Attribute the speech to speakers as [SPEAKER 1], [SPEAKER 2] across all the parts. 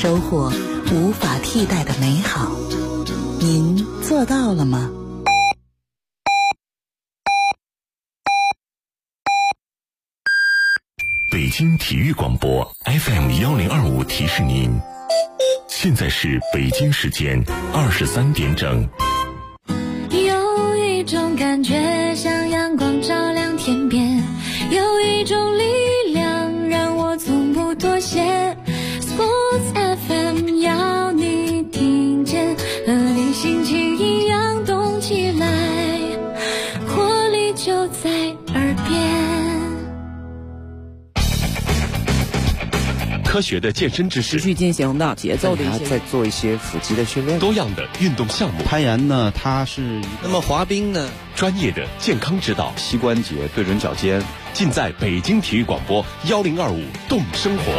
[SPEAKER 1] 收获无法替代的美好。您做到了吗？
[SPEAKER 2] 北京体育广播 FM1025 提示您，现在是北京时间23点整。
[SPEAKER 3] 有一种感觉像阳光照亮天边，有一种力量让我从不妥协。 Sports FM 要你听见，和你心情一样动起来，活力就在耳边。
[SPEAKER 4] 科学的健身知识，
[SPEAKER 5] 持续进行的节奏的一些，
[SPEAKER 6] 在做一些腹肌的训练，
[SPEAKER 4] 多样的运动项目。
[SPEAKER 7] 攀岩呢，它是
[SPEAKER 8] 那么滑冰呢，
[SPEAKER 4] 专业的健康指导，
[SPEAKER 7] 膝关节对准脚尖，
[SPEAKER 4] 尽在北京体育广播1025动生活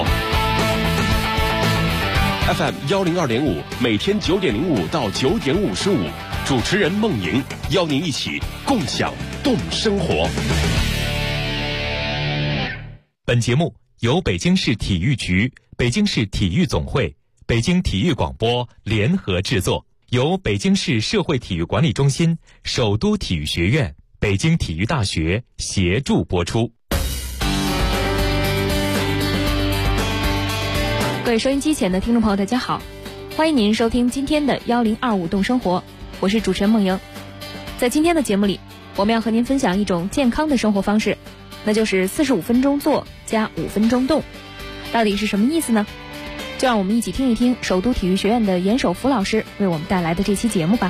[SPEAKER 4] FM 102.5，每天9点05到9点55，主持人孟莹邀您一起共享动生活。
[SPEAKER 9] 本节目由北京市体育局、北京市体育总会、北京体育广播联合制作，由北京市社会体育管理中心、首都体育学院、北京体育大学协助播出。
[SPEAKER 10] 各位收音机前的听众朋友大家好，欢迎您收听今天的1025动生活，我是主持人孟莹。在今天的节目里，我们要和您分享一种健康的生活方式，那就是45分钟做加5分钟动。到底是什么意思呢？就让我们一起听一听首都体育学院的严守福老师为我们带来的这期节目吧。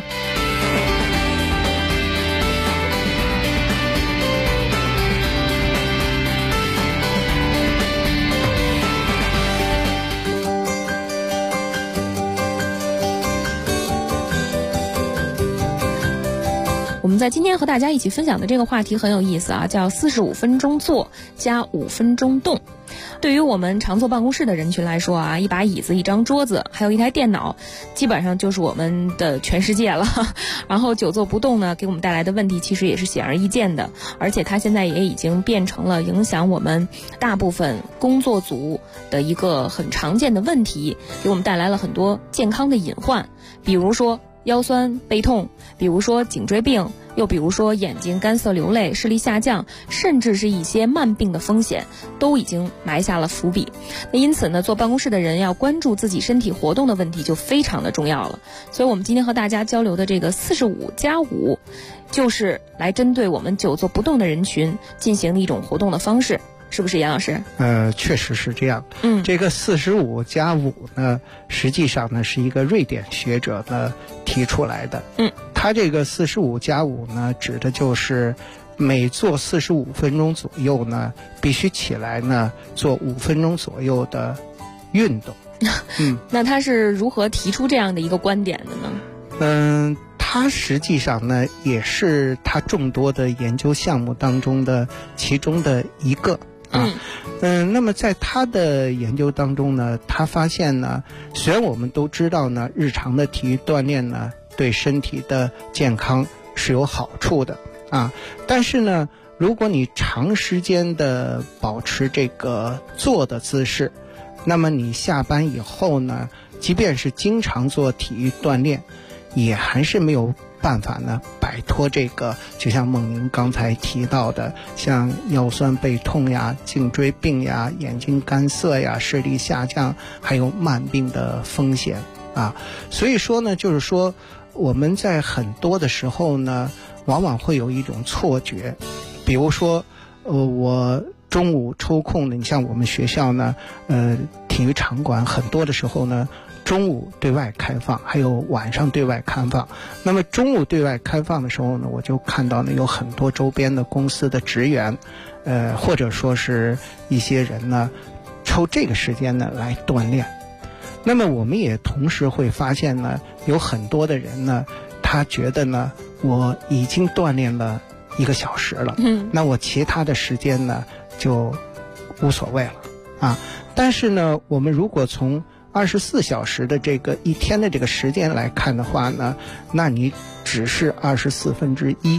[SPEAKER 10] 我们在今天和大家一起分享的这个话题很有意思啊，叫45分钟做加5分钟动。对于我们常坐办公室的人群来说啊，一把椅子、一张桌子，还有一台电脑，基本上就是我们的全世界了。然后久坐不动呢，给我们带来的问题其实也是显而易见的，而且它现在也已经变成了影响我们大部分工作组的一个很常见的问题，给我们带来了很多健康的隐患，比如说腰酸背痛，比如说颈椎病，又比如说眼睛干涩流泪、视力下降，甚至是一些慢病的风险，都已经埋下了伏笔。那因此呢，坐办公室的人要关注自己身体活动的问题就非常的重要了。所以我们今天和大家交流的这个45加5，就是来针对我们久坐不动的人群进行的一种活动的方式。是不是严老师？
[SPEAKER 11] 确实是这样。这个45加5呢，实际上呢是一个瑞典学者呢提出来的。他这个45加5呢，指的就是每做45分钟左右呢，必须起来呢做5分钟左右的运动。
[SPEAKER 10] 那他是如何提出这样的一个观点的呢？
[SPEAKER 11] 它实际上呢，也是他众多的研究项目当中的其中的一个。那么在他的研究当中呢，他发现呢，虽然我们都知道呢，日常的体育锻炼呢，对身体的健康是有好处的但是呢，如果你长时间的保持这个坐的姿势，那么你下班以后呢，即便是经常做体育锻炼，也还是没有办法呢摆脱这个，就像孟宁刚才提到的，像腰酸背痛呀、颈椎病呀、眼睛干涩呀、视力下降，还有慢病的风险所以说呢，就是说我们在很多的时候呢，往往会有一种错觉，比如说我中午抽空的，你像我们学校呢体育场馆很多的时候呢，中午对外开放，还有晚上对外开放。那么中午对外开放的时候呢，我就看到呢有很多周边的公司的职员，或者说是一些人呢，抽这个时间呢来锻炼。那么我们也同时会发现呢，有很多的人呢，他觉得呢，我已经锻炼了1个小时了，那我其他的时间呢就无所谓了但是呢，我们如果从24小时的这个一天的这个时间来看的话呢，那你只是1/24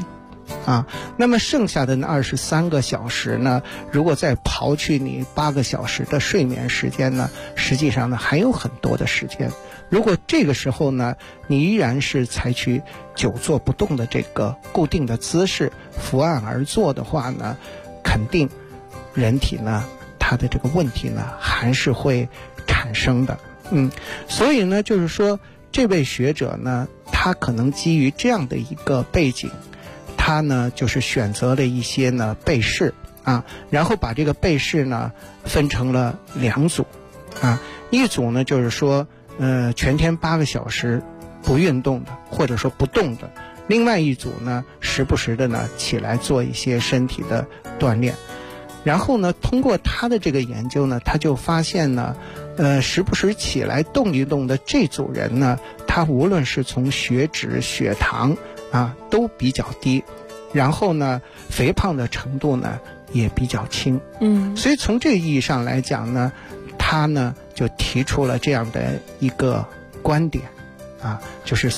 [SPEAKER 11] 啊。那么剩下的23个小时呢，如果再刨去你8个小时的睡眠时间呢，实际上呢还有很多的时间。如果这个时候呢，你依然是采取久坐不动的这个固定的姿势，伏案而坐的话呢，肯定人体呢它的这个问题呢还是会产生的。所以呢就是说这位学者呢，他可能基于这样的一个背景，他呢就是选择了一些呢被试啊，然后把这个被试呢分成了2组啊，一组呢就是说全天8个小时不运动的，或者说不动的，另外一组呢时不时的呢起来做一些身体的锻炼。然后呢通过他的这个研究呢，他就发现呢时不时起来动一动的这组人呢，他无论是从血脂、血糖啊都比较低，然后呢肥胖的程度呢也比较轻。所以从这个意义上来讲呢，他呢就提出了这样的一个观点啊，就是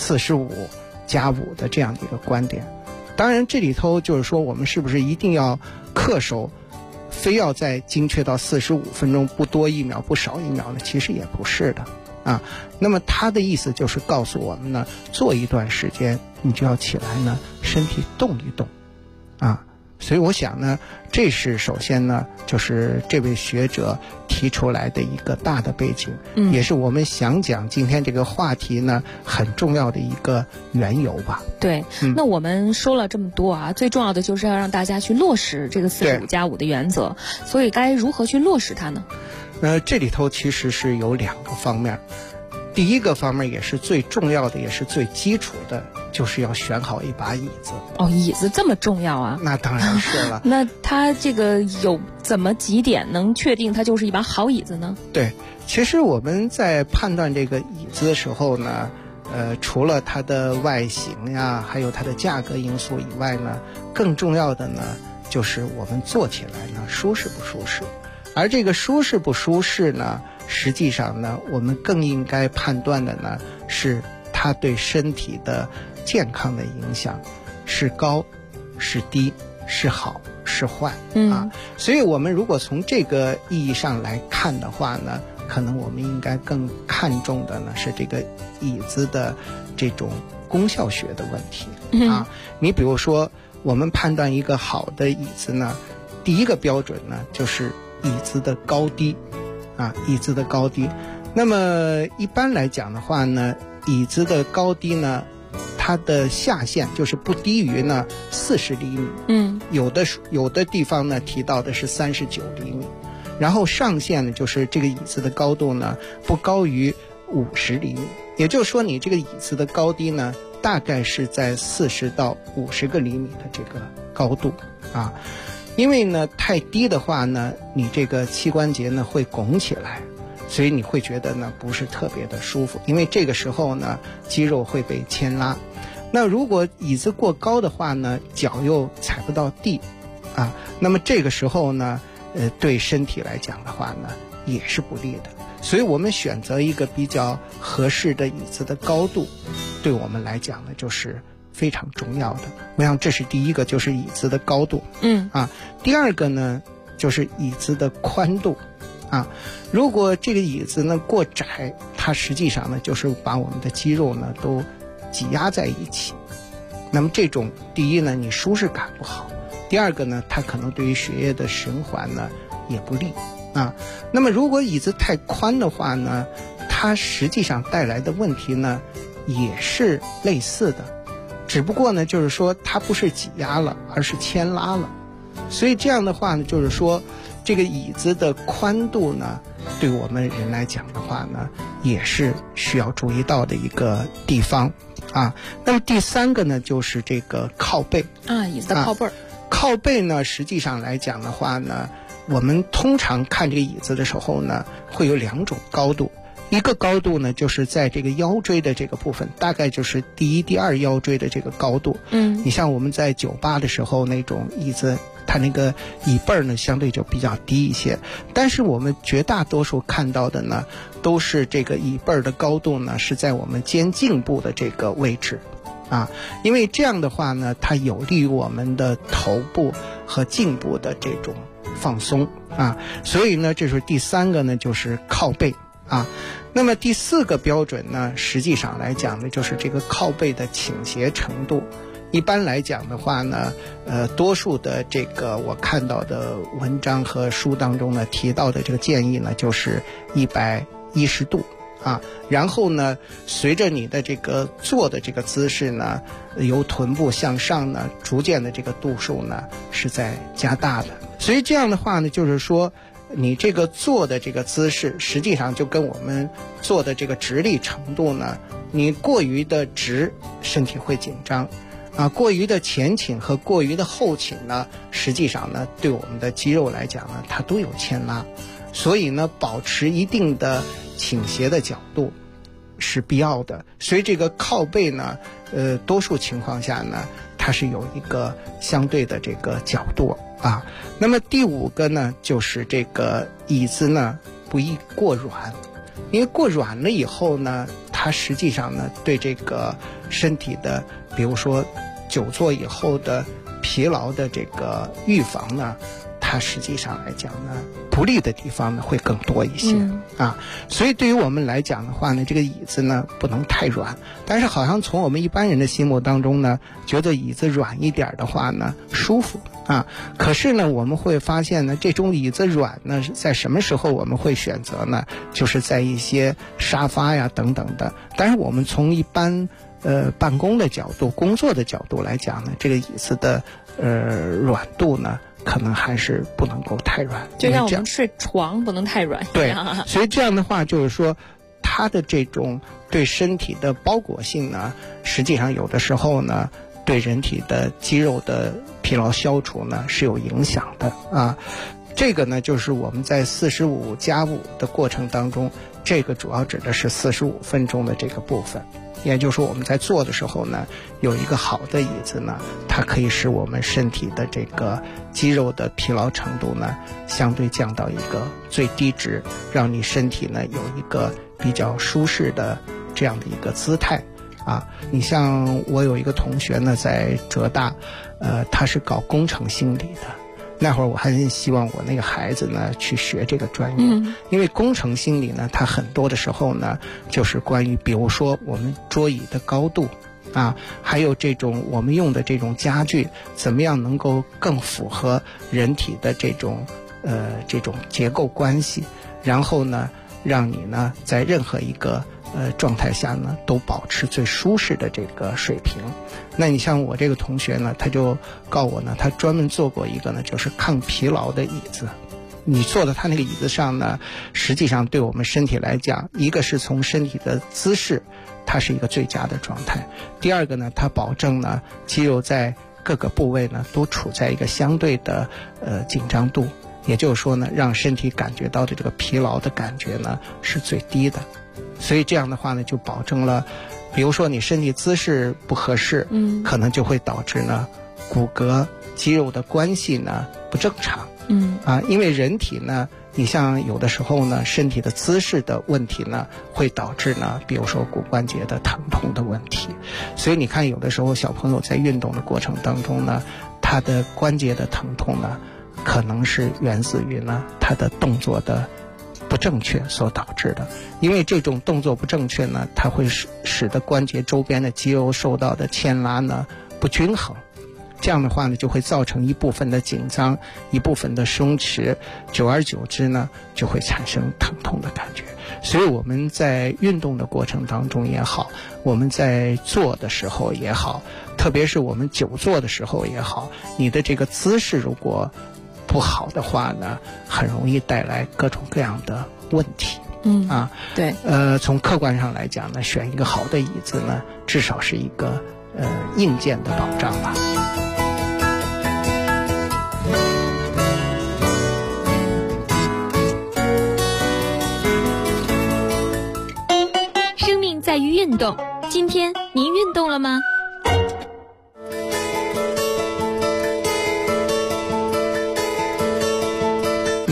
[SPEAKER 11] 45+5的这样的一个观点。当然这里头就是说我们是不是一定要恪守非要在精确到45分钟，不多1秒不少1秒呢？其实也不是的啊。那么他的意思就是告诉我们呢，做一段时间你就要起来呢身体动一动啊。所以我想呢，这是首先呢就是这位学者提出来的一个大的背景，也是我们想讲今天这个话题呢很重要的一个缘由吧。
[SPEAKER 10] 对，那我们说了这么多啊，最重要的就是要让大家去落实这个45+5的原则，所以该如何去落实它呢？
[SPEAKER 11] 这里头其实是有2个方面。第一个方面也是最重要的，也是最基础的，就是要选好一把椅子。
[SPEAKER 10] 椅子这么重要啊？
[SPEAKER 11] 那当然是了。
[SPEAKER 10] 那它这个有怎么几点能确定它就是一把好椅子呢？
[SPEAKER 11] 对，其实我们在判断这个椅子的时候呢，除了它的外形呀，还有它的价格因素以外呢，更重要的呢就是我们坐起来呢舒适不舒适。而这个舒适不舒适呢，实际上呢我们更应该判断的呢是它对身体的健康的影响，是高是低，是好是坏啊。所以我们如果从这个意义上来看的话呢，可能我们应该更看重的呢是这个椅子的这种功效学的问题啊。你比如说我们判断一个好的椅子呢，第一个标准呢就是椅子的高低啊，椅子的高低。那么一般来讲的话呢，椅子的高低呢，它的下限就是不低于呢40厘米，有的地方呢提到的是39厘米，然后上限呢就是这个椅子的高度呢不高于50厘米，也就是说你这个椅子的高低呢大概是在40到50个厘米的这个高度啊。因为呢太低的话呢，你这个膝关节呢会拱起来，所以你会觉得呢不是特别的舒服，因为这个时候呢肌肉会被牵拉。那如果椅子过高的话呢，脚又踩不到地啊，那么这个时候呢对身体来讲的话呢也是不利的。所以我们选择一个比较合适的椅子的高度，对我们来讲呢就是非常重要的。我想这是第一个，就是椅子的高度。第二个呢就是椅子的宽度啊。如果这个椅子呢过窄，它实际上呢就是把我们的肌肉呢都挤压在一起。那么这种第一呢你舒适感不好，第二个呢它可能对于血液的循环呢也不利啊。那么如果椅子太宽的话呢，它实际上带来的问题呢也是类似的，只不过呢就是说它不是挤压了，而是牵拉了。所以这样的话呢，就是说这个椅子的宽度呢对我们人来讲的话呢也是需要注意到的一个地方啊。那么第三个呢就是这个靠背
[SPEAKER 10] 啊，椅子的靠背
[SPEAKER 11] 靠背呢实际上来讲的话呢，我们通常看这个椅子的时候呢会有2种高度。一个高度呢就是在这个腰椎的这个部分，大概就是第一第二腰椎的这个高度。你像我们在酒吧的时候那种椅子，它那个椅背呢相对就比较低一些，但是我们绝大多数看到的呢都是这个椅背的高度呢是在我们肩颈部的这个位置因为这样的话呢，它有利于我们的头部和颈部的这种放松所以呢，这是第3个呢，就是靠背那么第4个标准呢，实际上来讲呢，就是这个靠背的倾斜程度。一般来讲的话呢，多数的这个我看到的文章和书当中呢提到的这个建议呢，就是110度然后呢，随着你的这个坐的这个姿势呢，由臀部向上呢，逐渐的这个度数呢是在加大的。所以这样的话呢，就是说你这个坐的这个姿势，实际上就跟我们坐的这个直立程度呢，你过于的直，身体会紧张过于的前倾和过于的后倾呢，实际上呢，对我们的肌肉来讲呢，它都有牵拉。所以呢，保持一定的倾斜的角度是必要的。所以这个靠背呢，多数情况下呢，它是有一个相对的这个角度那么第5个呢，就是这个椅子呢不宜过软，因为过软了以后呢，它实际上呢对这个身体的，比如说久坐以后的疲劳的这个预防呢，它实际上来讲呢，不利的地方呢会更多一些所以对于我们来讲的话呢，这个椅子呢不能太软。但是好像从我们一般人的心目当中呢，觉得椅子软一点的话呢舒服可是呢，我们会发现呢，这种椅子软呢，在什么时候我们会选择呢？就是在一些沙发呀等等的。但是我们从一般办公的角度、工作的角度来讲呢，这个椅子的软度呢，可能还是不能够太软。
[SPEAKER 10] 就像我们睡床不能太软一样。
[SPEAKER 11] 对，所以这样的话就是说，它的这种对身体的包裹性呢，实际上有的时候呢，对人体的肌肉的疲劳消除呢是有影响的这个呢，就是我们在45+5的过程当中，这个主要指的是45分钟的这个部分。也就是说，我们在坐的时候呢，有一个好的椅子呢，它可以使我们身体的这个肌肉的疲劳程度呢，相对降到一个最低值，让你身体呢有一个比较舒适的这样的一个姿态你像我有一个同学呢，在浙大，他是搞工程心理的。那会儿我还希望我那个孩子呢去学这个专业，因为工程心理呢，它很多的时候呢，就是关于比如说我们桌椅的高度还有这种我们用的这种家具怎么样能够更符合人体的这种结构关系，然后呢，让你呢在任何一个状态下呢都保持最舒适的这个水平。那你像我这个同学呢，他就告我呢，他专门做过一个呢，就是抗疲劳的椅子。你坐在他那个椅子上呢，实际上对我们身体来讲，一个是从身体的姿势，它是一个最佳的状态；第二个呢，它保证呢肌肉在各个部位呢都处在一个相对的紧张度，也就是说呢，让身体感觉到的这个疲劳的感觉呢是最低的。所以这样的话呢，就保证了，比如说你身体姿势不合适，可能就会导致呢骨骼肌肉的关系呢不正常。因为人体呢，你像有的时候呢，身体的姿势的问题呢，会导致呢，比如说骨关节的疼痛的问题。所以你看，有的时候小朋友在运动的过程当中呢，他的关节的疼痛呢，可能是源自于呢他的动作的不正确所导致的。因为这种动作不正确呢，它会使得关节周边的肌肉受到的牵拉呢不均衡。这样的话呢，就会造成一部分的紧张，一部分的松弛，久而久之呢，就会产生疼痛的感觉。所以我们在运动的过程当中也好，我们在做的时候也好，特别是我们久坐的时候也好，你的这个姿势如果不好的话呢，很容易带来各种各样的问题。
[SPEAKER 10] 对。
[SPEAKER 11] 从客观上来讲呢，选一个好的椅子呢，至少是一个硬件的保障吧。
[SPEAKER 3] 生命在于运动，今天您运动了吗？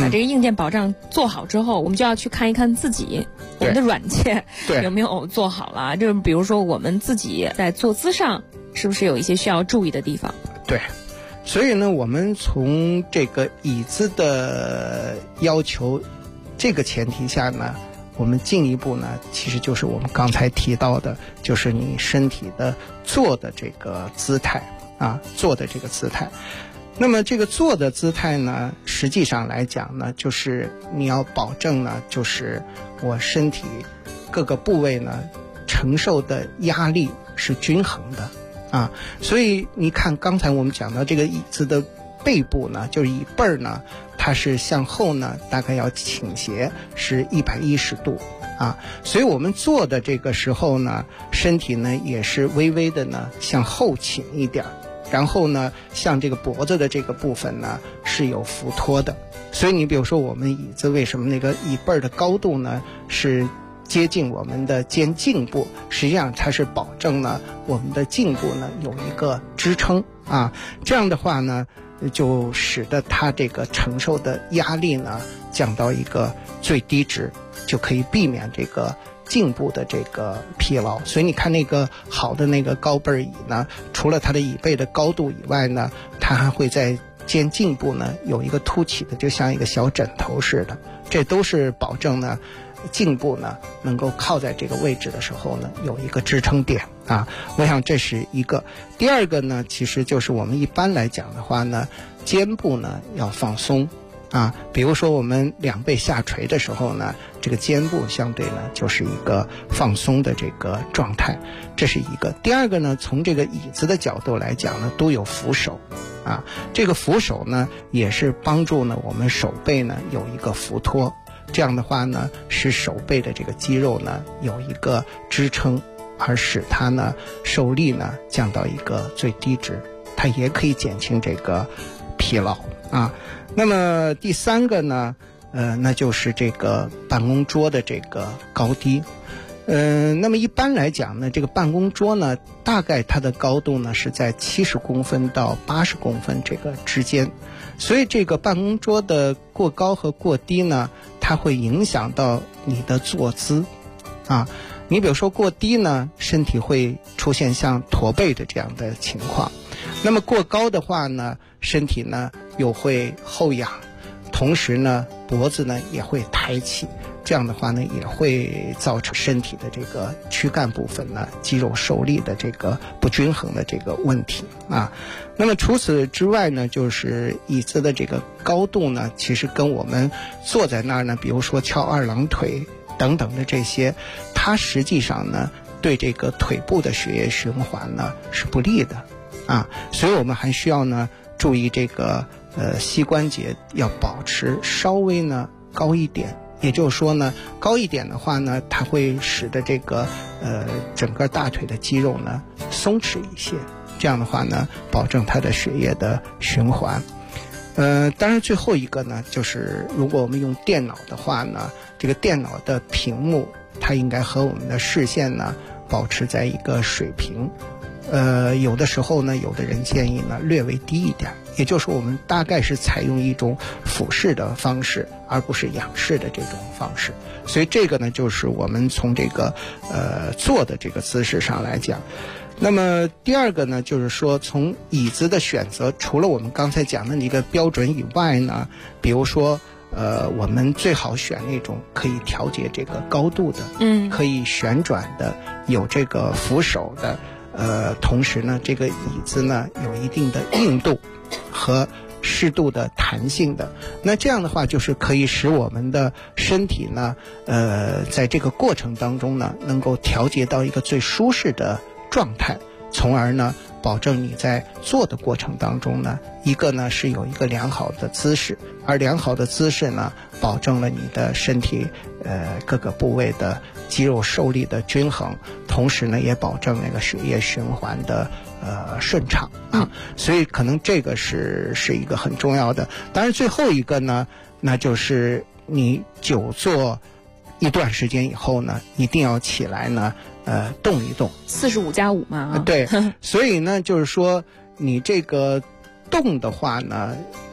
[SPEAKER 10] 把这个硬件保障做好之后，我们就要去看一看自己我们的软件有没有做好了。就比如说我们自己在坐姿上是不是有一些需要注意的地方？
[SPEAKER 11] 对，所以呢，我们从这个椅子的要求这个前提下呢，我们进一步呢，其实就是我们刚才提到的，就是你身体的坐的这个姿态啊，坐的这个姿态。那么这个坐的姿态呢，实际上来讲呢，就是你要保证呢，就是我身体各个部位呢承受的压力是均衡的啊。所以你看刚才我们讲到这个椅子的背部呢，就是椅背呢，它是向后呢大概要倾斜是110度啊。所以我们坐的这个时候呢，身体呢也是微微的呢向后倾一点，然后呢像这个脖子的这个部分呢是有扶托的。所以你比如说我们椅子为什么那个椅背的高度呢是接近我们的肩颈部，实际上它是保证呢我们的颈部呢有一个支撑啊。这样的话呢就使得它这个承受的压力呢降到一个最低值，就可以避免这个颈部的这个疲劳。所以你看那个好的那个高背椅呢，除了它的椅背的高度以外呢，它还会在肩颈部呢有一个凸起的，就像一个小枕头似的，这都是保证呢颈部呢能够靠在这个位置的时候呢有一个支撑点啊。我想这是一个。第二个呢，其实就是我们一般来讲的话呢，肩部呢要放松啊。比如说我们两背下垂的时候呢，这个肩部相对呢就是一个放松的这个状态，这是一个。第二个呢，从这个椅子的角度来讲呢，都有扶手啊。这个扶手呢也是帮助呢我们手背呢有一个扶托，这样的话呢使手背的这个肌肉呢有一个支撑，而使它呢受力呢降到一个最低值，它也可以减轻这个疲劳啊。那么第三个呢那就是这个办公桌的这个高低。那么一般来讲呢，这个办公桌呢大概它的高度呢是在70公分到80公分这个之间。所以这个办公桌的过高和过低呢，它会影响到你的坐姿啊。你比如说过低呢，身体会出现像驼背的这样的情况。那么过高的话呢，身体呢又会后仰，同时呢脖子呢也会抬起，这样的话呢也会造成身体的这个躯干部分呢肌肉受力的这个不均衡的这个问题啊。那么除此之外呢，就是椅子的这个高度呢，其实跟我们坐在那儿呢，比如说翘二郎腿等等的这些，它实际上呢对这个腿部的血液循环呢是不利的啊。所以我们还需要呢注意这个膝关节要保持稍微呢高一点。也就是说呢，高一点的话呢，它会使得这个整个大腿的肌肉呢松弛一些，这样的话呢，保证它的血液的循环。当然最后一个呢，就是如果我们用电脑的话呢，这个电脑的屏幕它应该和我们的视线呢保持在一个水平。有的时候呢，有的人建议呢略微低一点，也就是我们大概是采用一种俯视的方式，而不是仰视的这种方式。所以这个呢，就是我们从这个坐的这个姿势上来讲。那么第二个呢，就是说从椅子的选择，除了我们刚才讲的一个标准以外呢，比如说我们最好选那种可以调节这个高度的，可以旋转的，有这个扶手的。同时呢，这个椅子呢有一定的硬度和适度的弹性的。那这样的话，就是可以使我们的身体呢，在这个过程当中呢，能够调节到一个最舒适的状态，从而呢，保证你在做的过程当中呢，一个呢是有一个良好的姿势，而良好的姿势呢，保证了你的身体各个部位的肌肉受力的均衡，同时呢也保证那个血液循环的顺畅啊。所以可能这个是一个很重要的。当然最后一个呢，那就是你久坐一段时间以后呢，一定要起来呢动一动。
[SPEAKER 10] 45+5嘛。
[SPEAKER 11] 对，所以呢就是说你这个动的话呢，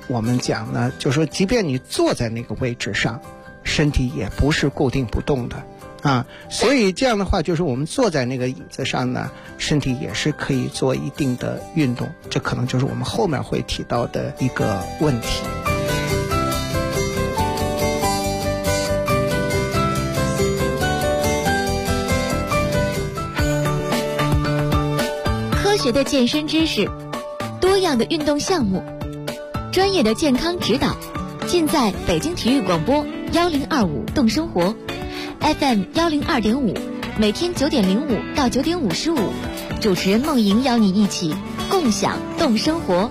[SPEAKER 11] 我们讲呢，就是说即便你坐在那个位置上，身体也不是固定不动的啊，所以这样的话，就是我们坐在那个椅子上呢，身体也是可以做一定的运动，这可能就是我们后面会提到的一个问题。
[SPEAKER 3] 科学的健身知识，多样的运动项目，专业的健康指导，尽在北京体育广播1025动生活 FM 102.5，每天9:05到9:55，主持人梦莹邀你一起共享动生活。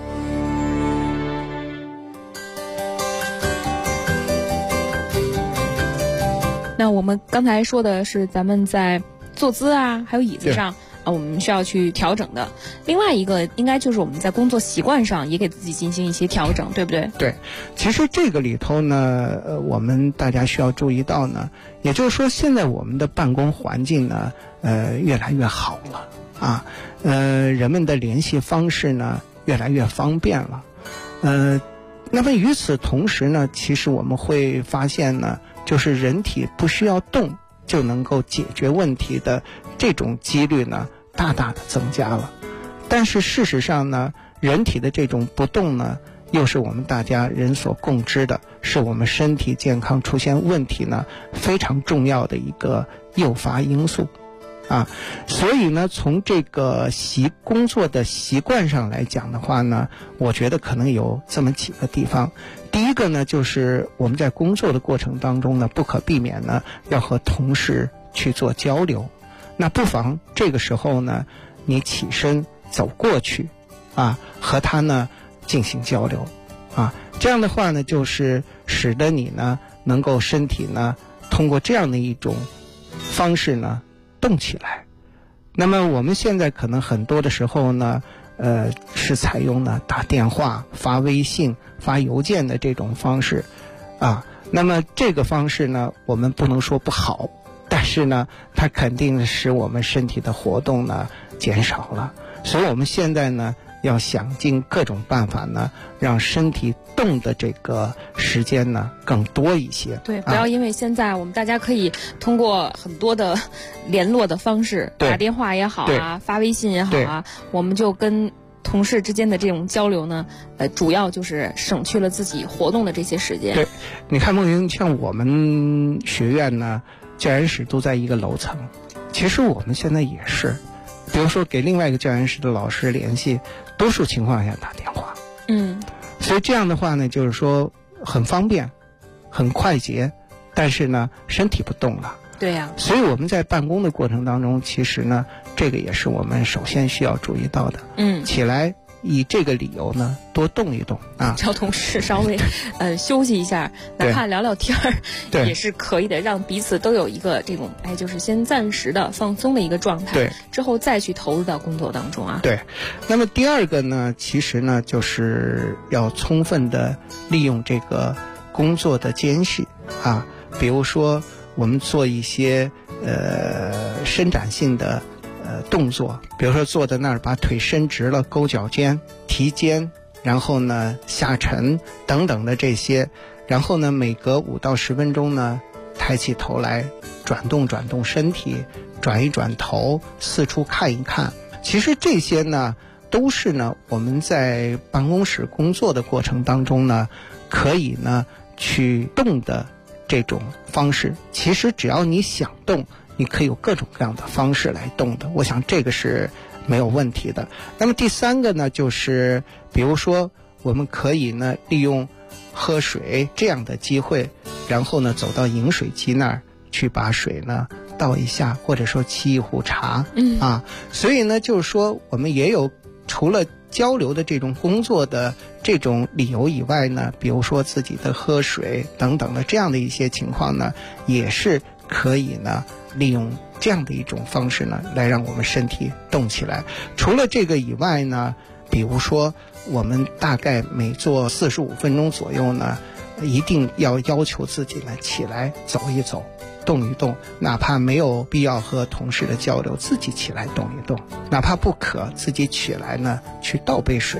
[SPEAKER 10] 那我们刚才说的是咱们在坐姿啊，还有椅子上我们需要去调整的。另外一个应该就是我们在工作习惯上也给自己进行一些调整，对不对？
[SPEAKER 11] 对，其实这个里头呢，我们大家需要注意到呢，也就是说现在我们的办公环境呢，越来越好了啊，人们的联系方式呢越来越方便了，那么与此同时呢，其实我们会发现呢，就是人体不需要动就能够解决问题的这种几率呢，大大的增加了。但是事实上呢，人体的这种不动呢，又是我们大家人所共知的，是我们身体健康出现问题呢非常重要的一个诱发因素啊。所以呢，从这个工作的习惯上来讲的话呢，我觉得可能有这么几个地方。第一个呢，就是我们在工作的过程当中呢，不可避免呢要和同事去做交流，那不妨这个时候呢，你起身走过去啊，和他呢进行交流啊，这样的话呢，就是使得你呢能够身体呢通过这样的一种方式呢动起来。那么我们现在可能很多的时候呢，是采用呢打电话、发微信、发邮件的这种方式啊。那么这个方式呢，我们不能说不好，但是呢，它肯定使我们身体的活动呢减少了。所以我们现在呢，要想尽各种办法呢，让身体动的这个时间呢更多一些。
[SPEAKER 10] 对，不要因为现在我们大家可以通过很多的联络的方式，打电话也好啊，发微信也好啊，我们就跟同事之间的这种交流呢，主要就是省去了自己活动的这些时间。
[SPEAKER 11] 对，你看梦莹，像我们学院呢，教研室都在一个楼层，其实我们现在也是，比如说给另外一个教研室的老师联系，多数情况下打电话。所以这样的话呢，就是说很方便，很快捷，但是呢，身体不动了。
[SPEAKER 10] 对呀。
[SPEAKER 11] 所以我们在办公的过程当中，其实呢，这个也是我们首先需要注意到的。起来以这个理由呢，多动一动啊，
[SPEAKER 10] 叫同事稍微休息一下，哪怕聊聊天儿也是可以的，让彼此都有一个这种就是先暂时的放松的一个状态，
[SPEAKER 11] 对，
[SPEAKER 10] 之后再去投入到工作当中啊。
[SPEAKER 11] 对，那么第二个呢，其实呢，就是要充分的利用这个工作的间隙啊，比如说我们做一些伸展性的动作，比如说坐在那儿把腿伸直了，勾脚尖、提肩，然后呢下沉等等的这些，然后呢每隔5到10分钟呢抬起头来转动转动身体，转一转头，四处看一看。其实这些呢都是呢我们在办公室工作的过程当中呢可以呢去动的这种方式。其实只要你想动，你可以有各种各样的方式来动的，我想这个是没有问题的。那么第三个呢，就是比如说我们可以呢利用喝水这样的机会，然后呢走到饮水机那儿去把水呢倒一下，或者说沏一壶茶所以呢就是说我们也有除了交流的这种工作的这种理由以外呢，比如说自己的喝水等等的这样的一些情况呢，也是可以呢利用这样的一种方式呢来让我们身体动起来。除了这个以外呢，比如说我们大概每做45分钟左右呢，一定要求自己呢起来走一走，动一动，哪怕没有必要和同事的交流，自己起来动一动，哪怕不渴，自己起来呢去倒杯水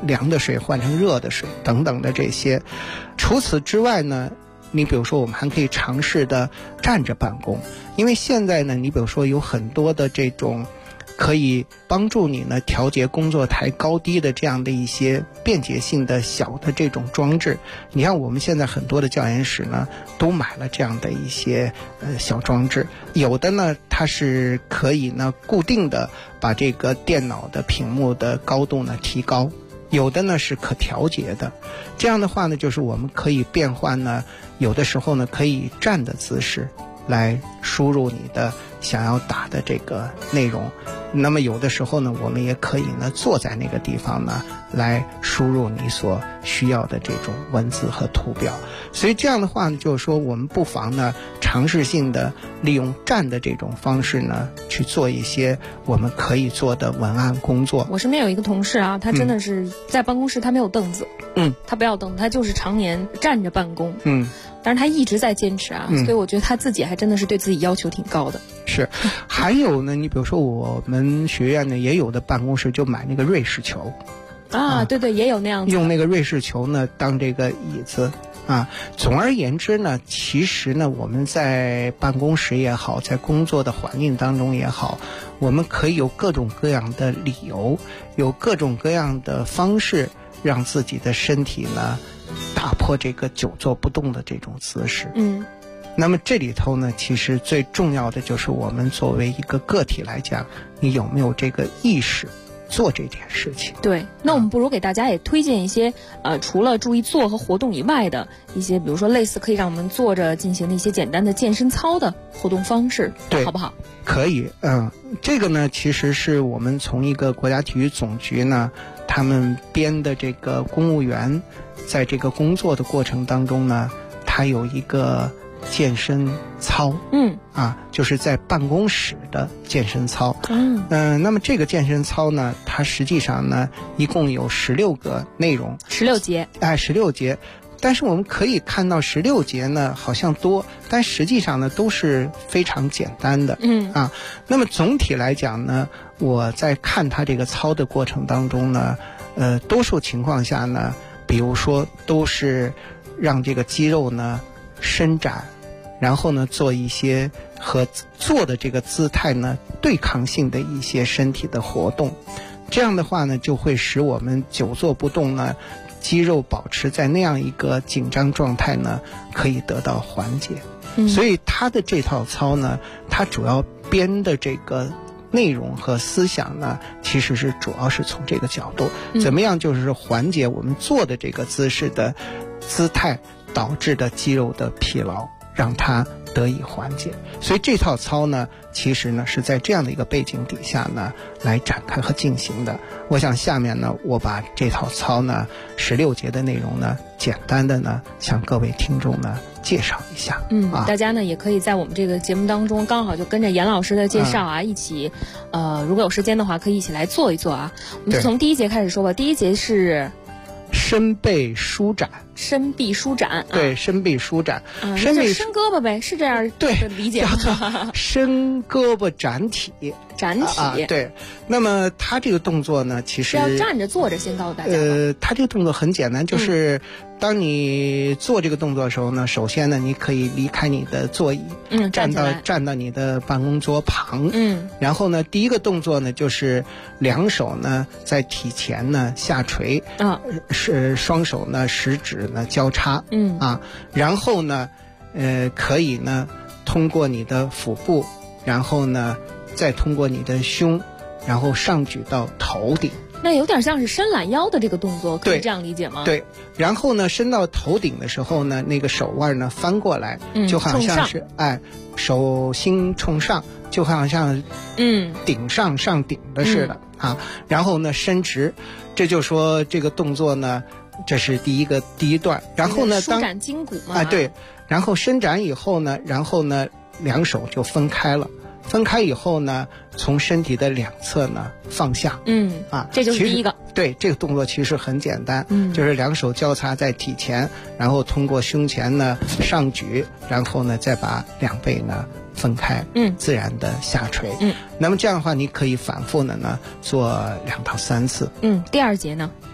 [SPEAKER 11] 凉的水换成热的水等等的这些。除此之外呢，你比如说我们还可以尝试的站着办公，因为现在呢，你比如说有很多的这种可以帮助你呢调节工作台高低的这样的一些便捷性的小的这种装置。你看我们现在很多的教研室呢都买了这样的一些小装置，有的呢它是可以呢固定的把这个电脑的屏幕的高度呢提高，有的呢是可调节的。这样的话呢，就是我们可以变换呢，有的时候呢可以站的姿势来输入你的想要打的这个内容，那么有的时候呢我们也可以呢坐在那个地方呢来输入你所需要的这种文字和图表。所以这样的话呢，就是说我们不妨呢尝试性的利用站的这种方式呢去做一些我们可以做的文案工作。
[SPEAKER 10] 我身边有一个同事啊，他真的是在办公室他没有凳子，他不要凳子，他就是常年站着办公，但是他一直在坚持啊，所以我觉得他自己还真的是对自己要求挺高的。
[SPEAKER 11] 是，还有呢，你比如说我们学院呢也有的办公室就买那个瑞士球
[SPEAKER 10] 啊，对对，也有那样子，
[SPEAKER 11] 用那个瑞士球呢当这个椅子啊。总而言之呢，其实呢我们在办公室也好，在工作的环境当中也好，我们可以有各种各样的理由，有各种各样的方式让自己的身体呢打破这个久坐不动的这种姿势。那么这里头呢，其实最重要的就是我们作为一个个体来讲，你有没有这个意识做这件事情。
[SPEAKER 10] 对，那我们不如给大家也推荐一些除了注意坐和活动以外的一些，比如说类似可以让我们坐着进行的一些简单的健身操的活动方式，
[SPEAKER 11] 对，
[SPEAKER 10] 好不好？
[SPEAKER 11] 可以，这个呢其实是我们从一个国家体育总局呢他们编的这个公务员在这个工作的过程当中呢，他有一个健身操，就是在办公室的健身操，那么这个健身操呢，它实际上呢一共有16个内容，16节，16节。但是我们可以看到16节呢好像多，但实际上呢都是非常简单的，那么总体来讲呢，我在看它这个操的过程当中呢，多数情况下呢，比如说都是让这个肌肉呢伸展，然后呢做一些和坐的这个姿态呢对抗性的一些身体的活动。这样的话呢，就会使我们久坐不动呢，肌肉保持在那样一个紧张状态呢，可以得到缓解。所以它的这套操呢，它主要编的这个内容和思想呢，其实是主要是从这个角度，怎么样就是缓解我们坐的这个姿势的姿态导致的肌肉的疲劳，让它得以缓解。所以这套操呢，其实呢是在这样的一个背景底下呢来展开和进行的。我想下面呢，我把这套操呢16节的内容呢，简单的呢向各位听众呢介绍一下。
[SPEAKER 10] 大家呢也可以在我们这个节目当中，刚好就跟着严老师的介绍一起，如果有时间的话，可以一起来做一做啊。我们从第一节开始说吧。第一节是
[SPEAKER 11] 伸背舒展，
[SPEAKER 10] 伸臂舒展，
[SPEAKER 11] 对，伸臂舒展，
[SPEAKER 10] 伸胳膊呗，是这样对理解吗？
[SPEAKER 11] 伸胳膊展体，对。那么他这个动作呢，其实
[SPEAKER 10] 是要站着坐着，先告诉大家。
[SPEAKER 11] 他这个动作很简单，就是当你做这个动作的时候呢，首先呢，你可以离开你的座椅，站到你的办公桌旁，然后呢，第一个动作呢，就是两手呢在体前呢下垂，是双手呢食指呢交叉，然后呢，可以呢通过你的腹部，然后呢再通过你的胸，然后上举到头顶。
[SPEAKER 10] 那有点像是伸懒腰的这个动作，可以这样理解吗？
[SPEAKER 11] 对。然后呢，伸到头顶的时候呢，那个手腕呢翻过来，就好像是手心冲上，就好像顶上顶的似的然后呢伸直，这就说这个动作呢，这是第一段。然后呢，
[SPEAKER 10] 舒展筋骨嘛。
[SPEAKER 11] 对。然后伸展以后呢，两手就分开了。分开以后呢，从身体的两侧呢放下，
[SPEAKER 10] 这就是第一个。
[SPEAKER 11] 对，这个动作其实很简单，就是两手交叉在体前，然后通过胸前呢上举，然后呢再把两背呢分开，自然的下垂。
[SPEAKER 10] 那
[SPEAKER 11] 么这样的话，你可以反复的呢做2到3次。
[SPEAKER 10] 第二节呢？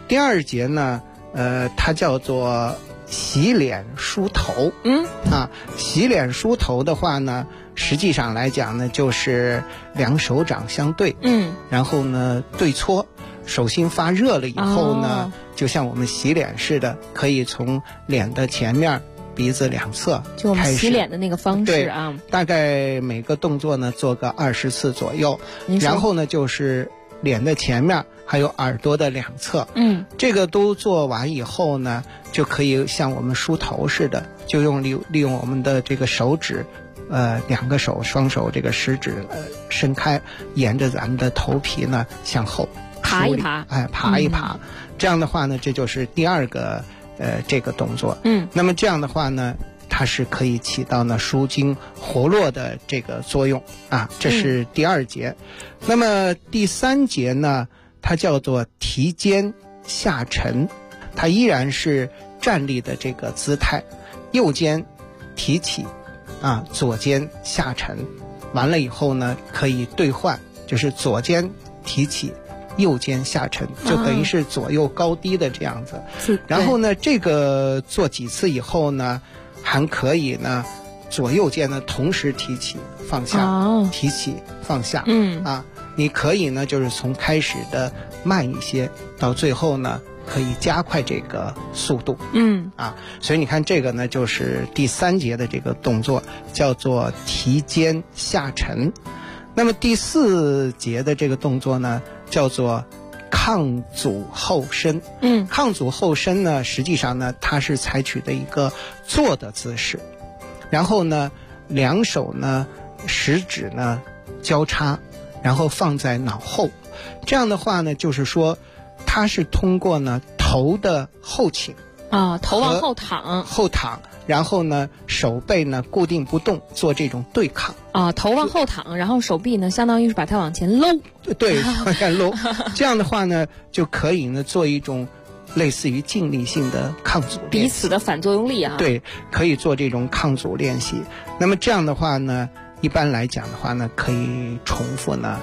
[SPEAKER 11] 第二节呢，它叫做洗脸梳头。洗脸梳头的话呢，实际上来讲呢，就是两手掌相对，然后呢对搓，手心发热了以后呢，就像我们洗脸似的，可以从脸的前面、鼻子两侧开始，
[SPEAKER 10] 就我们洗脸的那个方式啊。
[SPEAKER 11] 大概每个动作呢做个20次左右，然后呢就是脸的前面还有耳朵的两侧，这个都做完以后呢，就可以像我们梳头似的，就利用我们的这个手指，两个手双手这个食指伸开，沿着咱们的头皮呢向后
[SPEAKER 10] 爬一爬，
[SPEAKER 11] 爬一爬，这样的话呢，这就是第二个这个动作。那么这样的话呢，它是可以起到呢舒筋活络的这个作用啊，这是第二节。那么第三节呢，它叫做提肩下沉，它依然是站立的这个姿态，右肩提起啊，左肩下沉，完了以后呢可以兑换，就是左肩提起，右肩下沉，就等于是左右高低的这样子。然后呢，这个做几次以后呢，还可以呢左右肩呢同时提起放下，提起放下，你可以呢就是从开始的慢一些，到最后呢可以加快这个速度，所以你看这个呢就是第三节的这个动作，叫做提肩下沉。那么第四节的这个动作呢，叫做抗阻后伸。抗阻后伸呢，实际上呢，它是采取的一个坐的姿势，然后呢，两手呢，食指呢交叉，然后放在脑后。这样的话呢，就是说，它是通过呢头的后倾
[SPEAKER 10] 头往后躺，然后呢手背呢固定不动，做这种对抗头往后躺，然后手臂呢相当于是把它往前搂，
[SPEAKER 11] 对，往前搂。这样的话呢，就可以呢做一种类似于静力性的抗阻练习，
[SPEAKER 10] 彼此的反作用力啊。
[SPEAKER 11] 对，可以做这种抗阻练习。那么这样的话呢，一般来讲的话呢，可以重复呢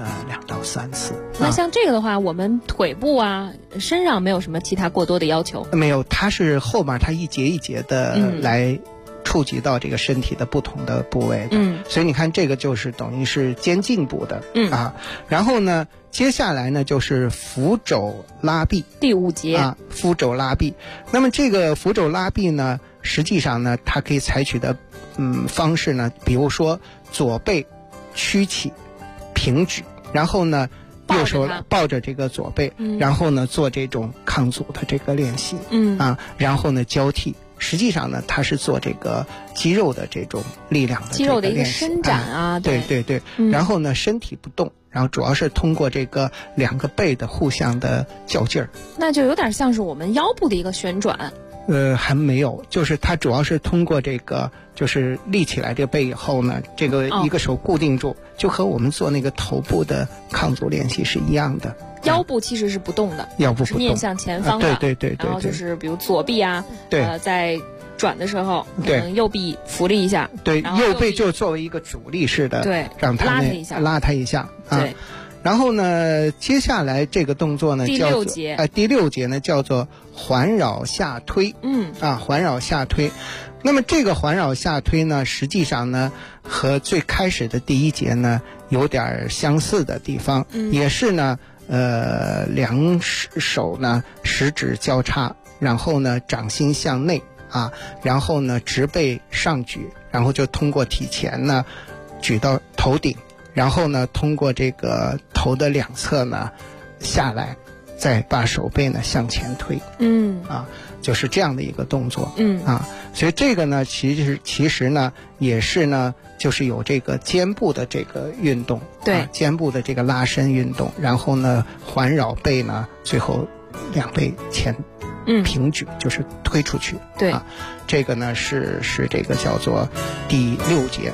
[SPEAKER 11] 2到3次。
[SPEAKER 10] 那像这个的话，我们腿部啊、身上没有什么其他过多的要求？
[SPEAKER 11] 没有，它是后面它一节一节的来触及到这个身体的不同的部位的。所以你看这个就是等于是肩颈部的然后呢，接下来呢就是扶肘拉臂，
[SPEAKER 10] 第5节
[SPEAKER 11] 扶肘拉臂。那么这个扶肘拉臂呢，实际上呢，它可以采取的方式呢，比如说左背屈起平举，然后呢右手抱着这个左背，然后呢做这种抗阻的这个练习，然后呢交替。实际上呢，它是做这个肌肉的这种力量的
[SPEAKER 10] 肌肉的一个伸展
[SPEAKER 11] 对。然后呢，身体不动，然后主要是通过这个两个背的互相的较劲儿。
[SPEAKER 10] 那就有点像是我们腰部的一个旋转。
[SPEAKER 11] 还没有，就是它主要是通过这个，就是立起来这个背以后呢，这个一个手固定住，就和我们做那个头部的抗阻练习是一样的。
[SPEAKER 10] 腰部其实是不动的，
[SPEAKER 11] 腰部不动，
[SPEAKER 10] 是面向前方的。
[SPEAKER 11] 对。
[SPEAKER 10] 然后就是比如左臂在转的时候，右臂扶了一下，
[SPEAKER 11] 对，右臂就作为一个阻力式的，
[SPEAKER 10] 对，
[SPEAKER 11] 让它拉它一下，对。然后呢，接下来这个动作呢叫做第6节呢叫做环绕下推，环绕下推。那么这个环绕下推呢，实际上呢和最开始的第1节呢有点相似的地方，也是呢两手呢食指交叉，然后呢掌心向内然后呢直背上举，然后就通过体前呢举到头顶。然后呢，通过这个头的两侧呢下来，再把手背呢向前推，就是这样的一个动作，所以这个呢，其实呢也是呢，就是有这个肩部的这个运动，
[SPEAKER 10] 对，
[SPEAKER 11] 肩部的这个拉伸运动，然后呢环绕背呢，最后两背前平举，就是推出去，
[SPEAKER 10] 对，
[SPEAKER 11] 这个呢是这个叫做第6节。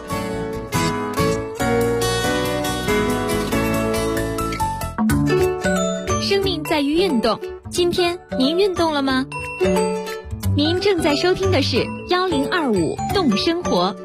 [SPEAKER 5] 在于运动，今天您运动了吗？您正在收听的是1025动生活。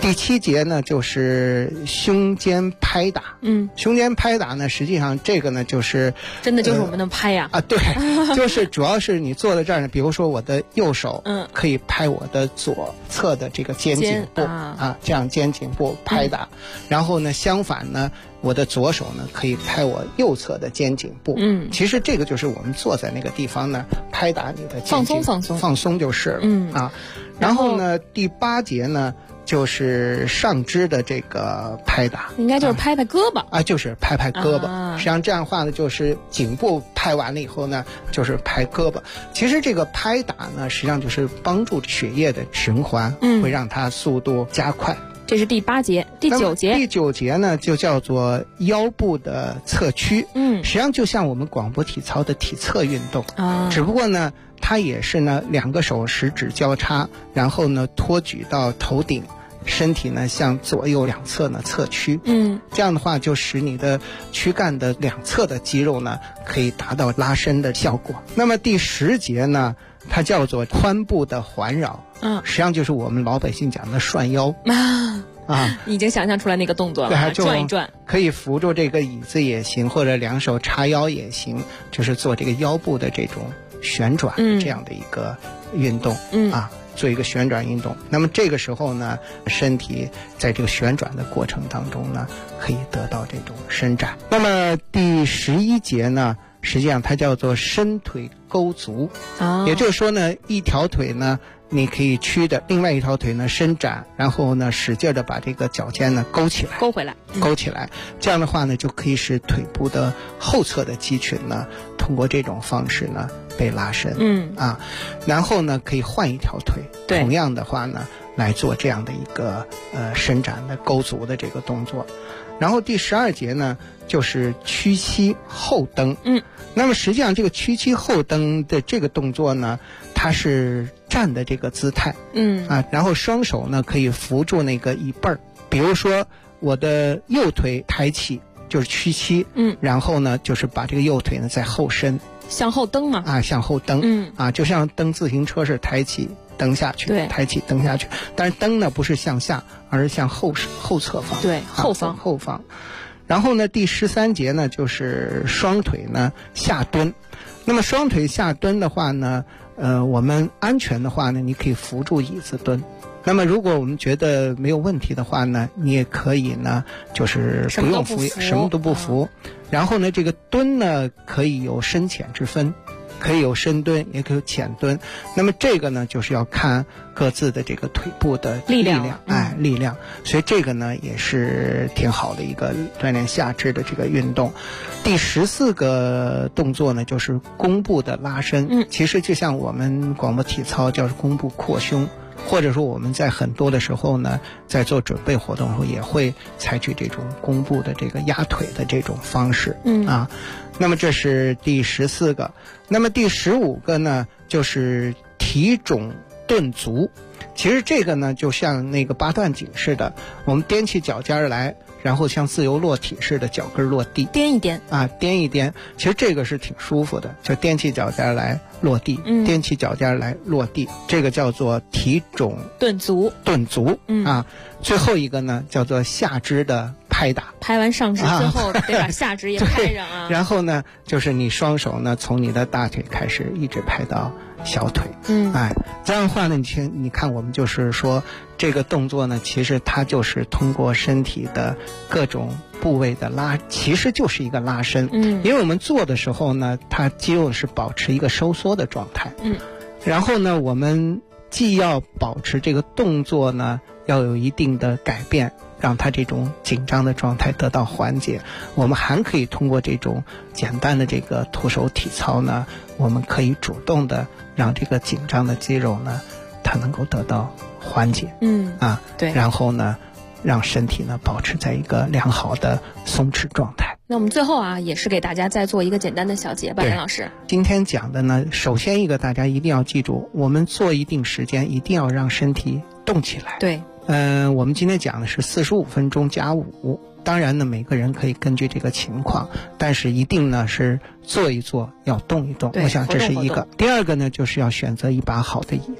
[SPEAKER 11] 第7节呢就是胸肩拍打。胸肩拍打呢，实际上这个呢就是
[SPEAKER 10] 真的就是我们的拍呀。
[SPEAKER 11] 对，就是主要是你坐在这儿呢，比如说我的右手可以拍我的左侧的这个肩颈部这样肩颈部拍打，然后呢相反呢，我的左手呢可以拍我右侧的肩颈部。其实这个就是我们坐在那个地方呢，拍打你的肩颈，放松就是了。然后呢，第8节呢就是上肢的这个拍打，
[SPEAKER 10] 应该就是拍拍胳膊
[SPEAKER 11] 就是拍拍胳膊。实际上这样的话呢，就是颈部拍完了以后呢，就是拍胳膊。其实这个拍打呢，实际上就是帮助血液的循环，会让它速度加快。
[SPEAKER 10] 这是第8节。第9节，
[SPEAKER 11] 第9节呢就叫做腰部的侧屈。实际上就像我们广播体操的体侧运动只不过呢，它也是呢2个手食指交叉，然后呢托举到头顶，身体呢向左右两侧呢侧屈。这样的话就使你的躯干的两侧的肌肉呢可以达到拉伸的效果。那么第10节呢，它叫做髋部的环绕。实际上就是我们老百姓讲的涮腰
[SPEAKER 10] 已经想象出来那个动作了，转一转，
[SPEAKER 11] 可以扶住这个椅子也行，或者2手叉腰也行，就是做这个腰部的这种旋转这样的一个运动做一个旋转运动。那么这个时候呢，身体在这个旋转的过程当中呢，可以得到这种伸展。那么第11节呢，实际上它叫做伸腿勾足。也就是说呢，一条腿呢你可以屈的，另外一条腿呢伸展，然后呢使劲的把这个脚尖呢勾起来，勾起来。这样的话呢，就可以使腿部的后侧的肌群呢，通过这种方式呢被拉伸。然后呢可以换一条腿，同样的话呢来做这样的一个伸展的勾足的这个动作。然后第12节呢就是屈膝后蹬。那么实际上这个屈膝后蹬的这个动作呢，它是站的这个姿态。然后双手呢可以扶住那个椅背儿，比如说我的右腿抬起就是屈膝，然后呢就是把这个右腿呢在后伸，
[SPEAKER 10] 向后蹬嘛。向后蹬。
[SPEAKER 11] 就像蹬自行车是抬起蹬下去，抬起蹬下去。但是蹬呢不是向下，而是向后侧方。后方。然后呢，第13节呢就是双腿呢下蹲。那么双腿下蹲的话呢，我们安全的话呢，你可以扶住椅子蹲。那么如果我们觉得没有问题的话呢，你也可以呢就是不用扶，什么都不扶。然后呢，这个蹲呢可以有深浅之分，可以有深蹲，也可以有浅蹲。那么这个呢就是要看各自的这个腿部的力量。所以这个呢也是挺好的一个锻炼下肢的这个运动。第14个动作呢就是弓步的拉伸。其实就像我们广播体操叫弓步扩胸，或者说我们在很多的时候呢，在做准备活动的时候也会采取这种弓步的这个压腿的这种方式。那么这是第14个。那么第15个呢就是提踵顿足。其实这个呢就像那个8段锦似的，我们踮起脚尖来，然后像自由落体似的脚跟落地，
[SPEAKER 10] 颠一颠。
[SPEAKER 11] 其实这个是挺舒服的，就踮起脚尖来落地，踮起脚尖来落地，这个叫做提踵
[SPEAKER 10] 顿足。
[SPEAKER 11] 最后一个呢叫做下肢的拍打。
[SPEAKER 10] 拍完上肢之后得把下肢也拍上
[SPEAKER 11] 然后呢就是你双手呢从你的大腿开始一直拍到小腿。这样的话呢，你看我们就是说这个动作呢，其实它就是通过身体的各种部位的其实就是一个拉伸。因为我们做的时候呢，它肌肉是保持一个收缩的状态。然后呢，我们既要保持这个动作呢要有一定的改变，让它这种紧张的状态得到缓解。我们还可以通过这种简单的这个徒手体操呢，我们可以主动的让这个紧张的肌肉呢，它能够得到缓解。然后呢，让身体呢保持在一个良好的松弛状态。
[SPEAKER 10] 那我们最后也是给大家再做一个简单的小结吧，任老师。
[SPEAKER 11] 今天讲的呢，首先一个大家一定要记住，我们做一定时间一定要让身体动起来。我们今天讲的是45分钟加5。当然呢，每个人可以根据这个情况，但是一定呢是做一做，要动一动。我想这是一个。第二个呢，就是要选择一把好的椅子。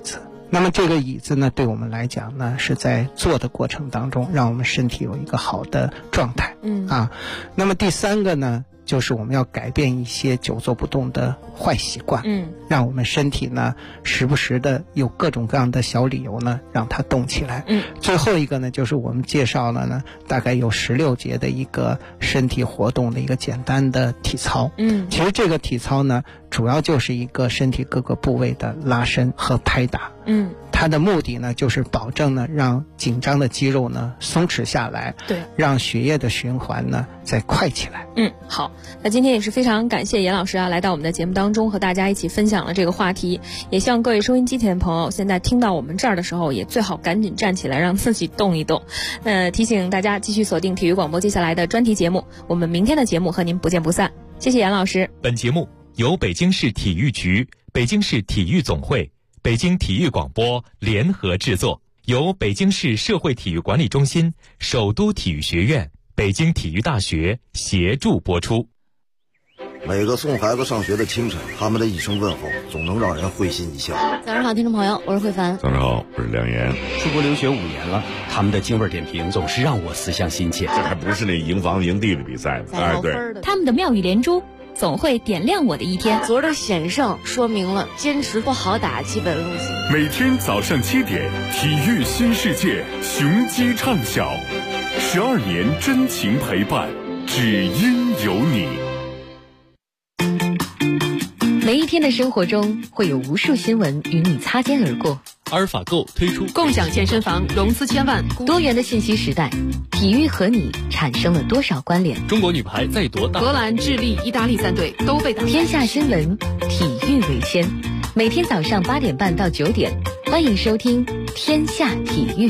[SPEAKER 11] 那么这个椅子呢，对我们来讲呢，是在坐的过程当中，让我们身体有一个好的状态。那么第三个呢，就是我们要改变一些久坐不动的坏习惯，让我们身体呢时不时的有各种各样的小理由呢让它动起来。最后一个呢，就是我们介绍了呢大概有16节的一个身体活动的一个简单的体操。其实这个体操呢主要就是一个身体各个部位的拉伸和拍打。它的目的呢就是保证呢让紧张的肌肉呢松弛下来，对，让血液的循环呢再快起来。
[SPEAKER 10] 好，那今天也是非常感谢严老师啊来到我们的节目当中和大家一起分享了这个话题，也希望各位收音机前的朋友现在听到我们这儿的时候也最好赶紧站起来让自己动一动。提醒大家继续锁定体育广播接下来的专题节目，我们明天的节目和您不见不散。谢谢严老师。
[SPEAKER 9] 本节目由北京市体育局、北京市体育总会、北京体育广播联合制作，由北京市社会体育管理中心、首都体育学院、北京体育大学协助播出。
[SPEAKER 8] 每个送孩子上学的清晨，他们的一声问候总能让人会心一笑。
[SPEAKER 12] 早上好，听众朋友，我是慧凡。
[SPEAKER 13] 早上好，我是梁岩。
[SPEAKER 14] 出国留学5年了，他们的京味点评总是让我思乡心切。
[SPEAKER 13] 这还不是那营房营地的比赛吗？哎，对，
[SPEAKER 5] 他们的妙语连珠总会点亮我的一天。
[SPEAKER 12] 昨儿的险胜说明了坚持不好打基本路线。
[SPEAKER 2] 每天早上7点，体育新世界，雄鸡唱晓，12年真情陪伴，只因有你。
[SPEAKER 5] 每一天的生活中会有无数新闻与你擦肩而过。
[SPEAKER 15] 阿尔法购推出
[SPEAKER 16] 共享健身房融资1000万。
[SPEAKER 5] 多元的信息时代，体育和你产生了多少关联？
[SPEAKER 15] 中国女排再夺大。
[SPEAKER 16] 荷兰、智利、意大利3队都被打败。
[SPEAKER 5] 天下新闻，体育为先。每天早上8点半到9点，欢迎收听《天下体育》。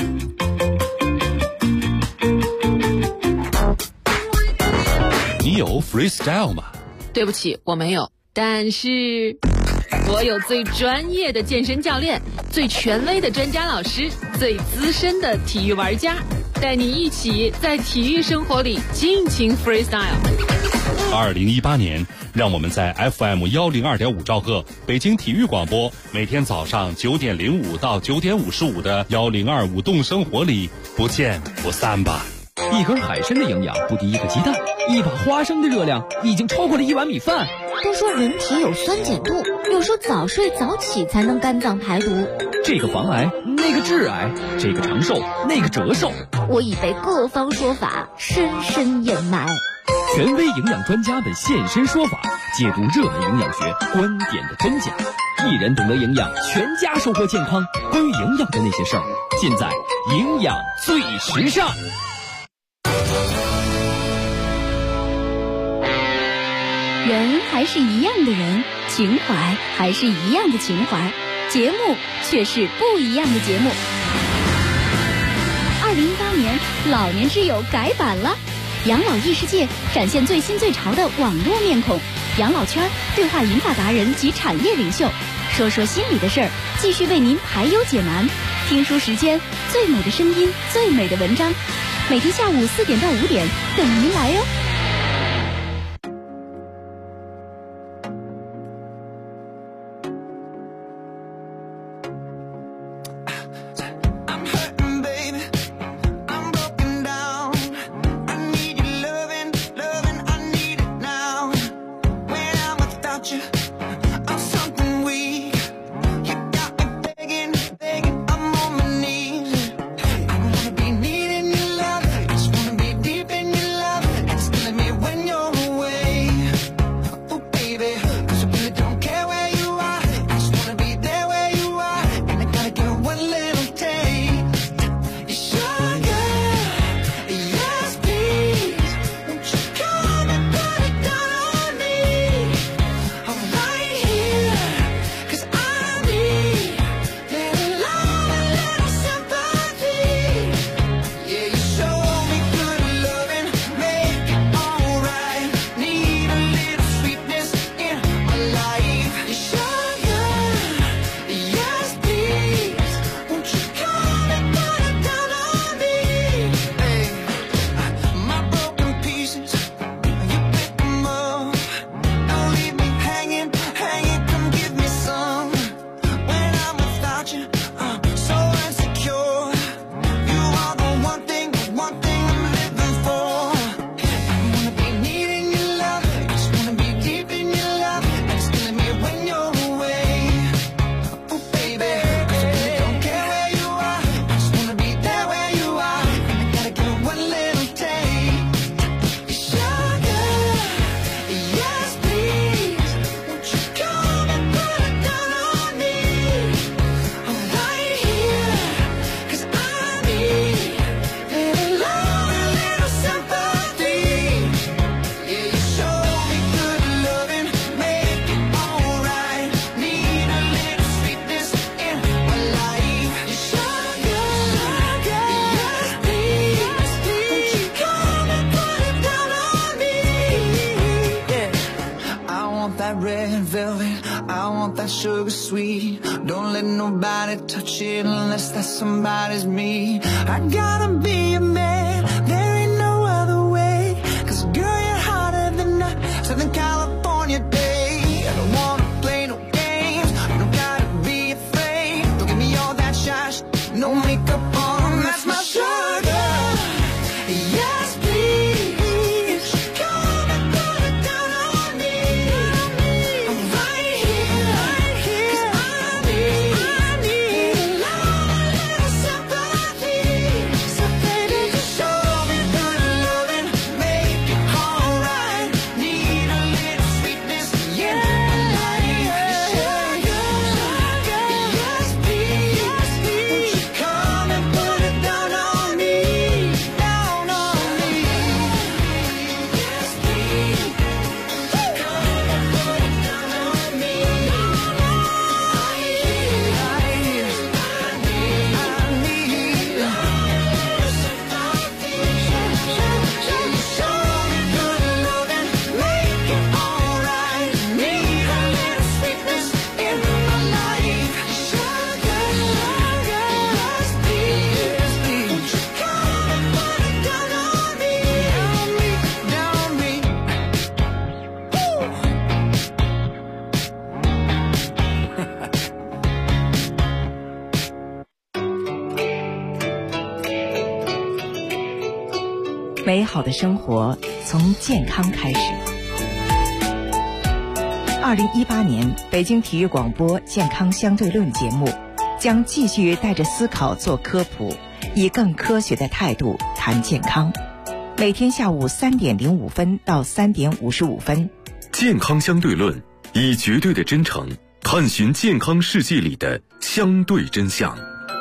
[SPEAKER 15] 你有 freestyle 吗？
[SPEAKER 16] 对不起，我没有。但是我有最专业的健身教练，最权威的专家老师，最资深的体育玩家，带你一起在体育生活里尽情 freestyle。
[SPEAKER 15] 2018年，让我们在 FM 102.5兆赫北京体育广播，每天早上9点05到9点55的1025动生活里不见不散吧。
[SPEAKER 17] 一根海参的营养不敌一个鸡蛋，一把花生的热量已经超过了1碗米饭。
[SPEAKER 18] 都说人体有酸碱度，又说早睡早起才能肝脏排毒。
[SPEAKER 17] 这个防癌，那个致癌，这个长寿，那个折寿。
[SPEAKER 18] 我已被各方说法深深掩埋。
[SPEAKER 17] 权威营养专家们现身说法，解读热门营养学观点的真假。一人懂得营养，全家收获健康。关于营养的那些事儿，尽在营养最时尚。
[SPEAKER 18] 人还是一样的人，情怀还是一样的情怀，节目却是不一样的节目。2018年，老年之友改版了，养老异世界展现最新最潮的网络面孔，养老圈对话银发达人及产业领袖，说说心里的事儿，继续为您排忧解难。听书时间，最美的声音，最美的文章，每天下午4点到5点等您来哟。
[SPEAKER 19] It's want that sugar sweet. Don't let nobody touch it unless that somebody's me. I gotta be a man, there ain't no other way. Cause girl, you're hotter than a Southern California day. I don't wanna play no games, you don't gotta be afraid. Don't give me all that shy, no makeup on, that's my sugar. Yes, please, come and put it down on me. I'm right here, 'cause I need a little sympathy. So baby, just show me good loving, make it alright. Need a little sweetness in my life. Sugar, yes please, won't you come and put it down on me, down on me. Yes please, come and put it down on me.
[SPEAKER 20] 美好的生活从健康开始。2018年北京体育广播健康相对论节目将继续带着思考做科普，以更科学的态度谈健康。每天下午3点05分到3点55分。
[SPEAKER 2] 健康相对论，以绝对的真诚探寻健康世界里的相对真相。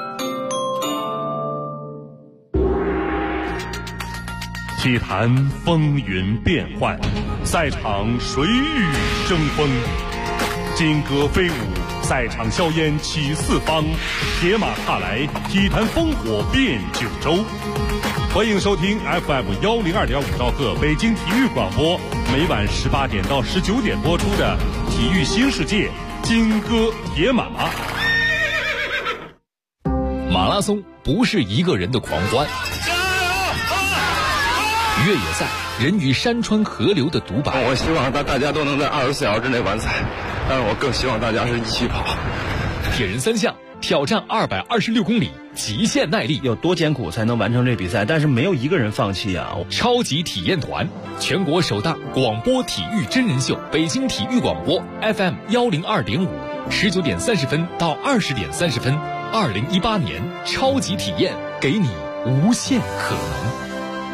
[SPEAKER 15] 体坛风云变幻，赛场水雨争锋，金戈飞舞，赛场硝烟起四方，铁马踏来，体坛烽火遍九州。欢迎收听 FM 102.5兆赫北京体育广播，每晚18点到19点播出的《体育新世界》金戈铁马。
[SPEAKER 17] 马拉松不是一个人的狂欢，越野赛人与山川河流的独白。
[SPEAKER 21] 我希望大家都能在24小时之内完赛，但是我更希望大家是一起跑。
[SPEAKER 17] 铁人3项挑战226公里，极限耐力，
[SPEAKER 14] 有多艰苦才能完成这比赛？但是没有一个人放弃啊！
[SPEAKER 17] 超级体验团，全国首档广播体育真人秀，北京体育广播 FM 102.5，19点30分到20点30分，2018年超级体验，给你无限可能。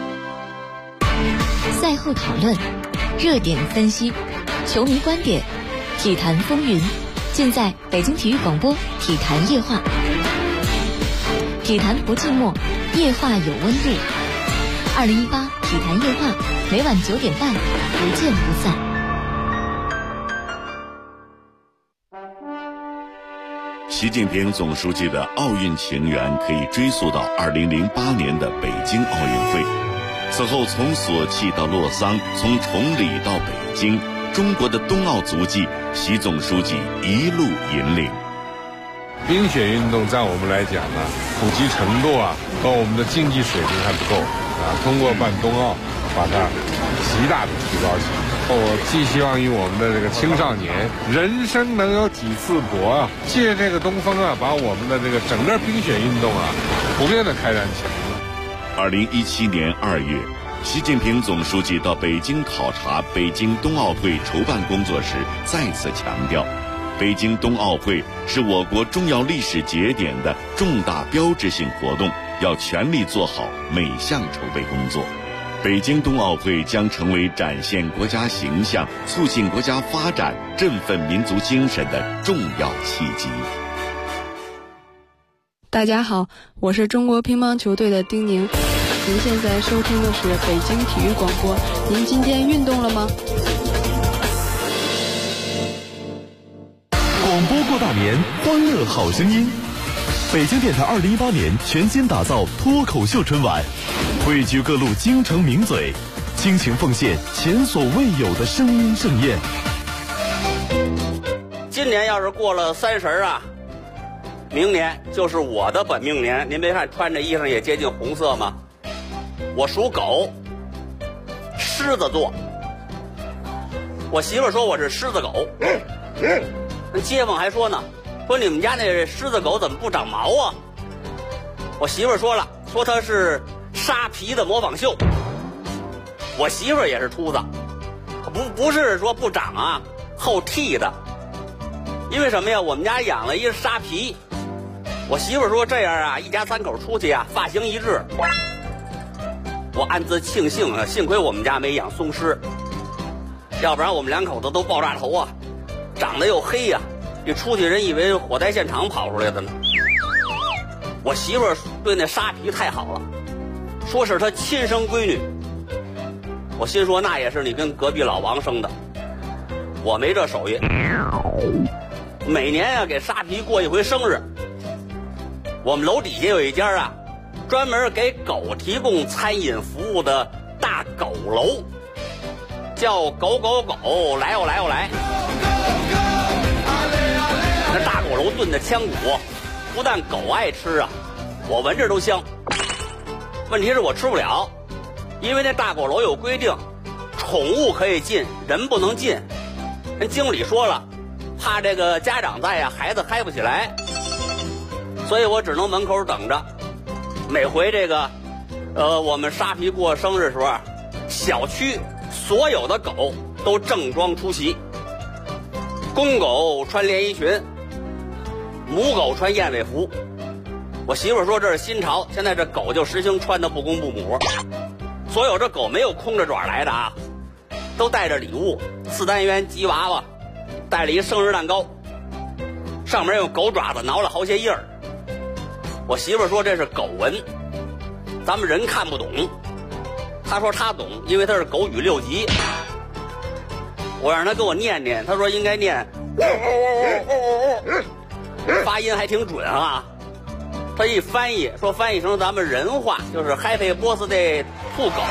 [SPEAKER 5] 赛后讨论，热点分析，球迷观点，体坛风云，尽在北京体育广播体坛夜话。体坛不寂寞，夜话有温度。2018体坛夜话，每晚9点半，不见不散。
[SPEAKER 13] 习近平总书记的奥运情缘可以追溯到2008年的北京奥运会。此后从索契到洛桑，从崇礼到北京，中国的冬奥足迹，习总书记一路引领。
[SPEAKER 22] 冰雪运动在我们来讲呢，普及程度和我们的竞技水平还不够通过办冬奥，把它极大的提高起来。我寄希望于我们的这个青少年，人生能有几次搏借这个东风把我们的这个整个冰雪运动普遍的开展起来。
[SPEAKER 13] 2017年2月，习近平总书记到北京考察北京冬奥会筹办工作时，再次强调，北京冬奥会是我国重要历史节点的重大标志性活动，要全力做好每项筹备工作。北京冬奥会将成为展现国家形象、促进国家发展、振奋民族精神的重要契机。
[SPEAKER 23] 大家好，我是中国乒乓球队的丁宁。您现在收听的是北京体育广播。您今天运动了吗？
[SPEAKER 2] 广播过大年，欢乐好声音。北京电台2018年全新打造脱口秀春晚，汇聚各路京城名嘴，倾情奉献前所未有的声音盛宴。
[SPEAKER 24] 今
[SPEAKER 1] 年要是过了30啊，明年就是我的本命年。您别看穿这衣裳也接近红色吗？我属狗，狮子座。我媳妇说我是狮子狗，那街坊还说呢，说你们家那狮子狗怎么不长毛啊？我媳妇说了，说它是沙皮的模仿秀。我媳妇也是秃子，不是说不长啊，后剃的。因为什么呀？我们家养了一个沙皮。我媳妇说这样啊，一家3口出去啊，发型一致。我暗自庆幸啊，幸亏我们家没养松狮，要不然我们2口子都爆炸头啊，长得又黑呀，一出去人以为火灾现场跑出来的呢。我媳妇对那沙皮太好了，说是她亲生闺女。我心说那也是你跟隔壁老王生的，我没这手艺。每年啊给沙皮过一回生日。我们楼底下有一家啊，专门给狗提供餐饮服务的大狗楼，叫狗狗狗来哦来哦来。那大狗楼炖的腔骨，不但狗爱吃啊，我闻着都香。问题是我吃不了，因为那大狗楼有规定，宠物可以进，人不能进。人经理说了，怕这个家长在呀，孩子嗨不起来，所以我只能门口等着。每回这个，我们沙皮过生日的时候，小区所有的狗都正装出席，公狗穿连衣裙，母狗穿燕尾服。我媳妇说这是新潮，现在这狗就实行穿的不公不母。所有这狗没有空着爪来的啊，都带着礼物，4单元吉娃娃，带了一生日蛋糕，上面用狗爪子挠了好些印儿。我媳妇说这是狗文，咱们人看不懂。她说她懂，因为她是狗语6级。我让她给我念念，她说应该念，发音还挺准啊。她一翻译说翻译成咱们人话就是 Happy Birthday 兔狗。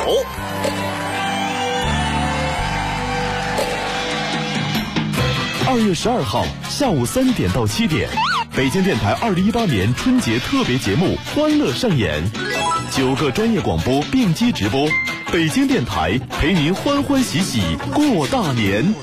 [SPEAKER 2] 2月12号下午3点到7点，北京电台2018年春节特别节目《欢乐上演》，9个专业广播并机直播，北京电台陪您欢欢喜喜过大年。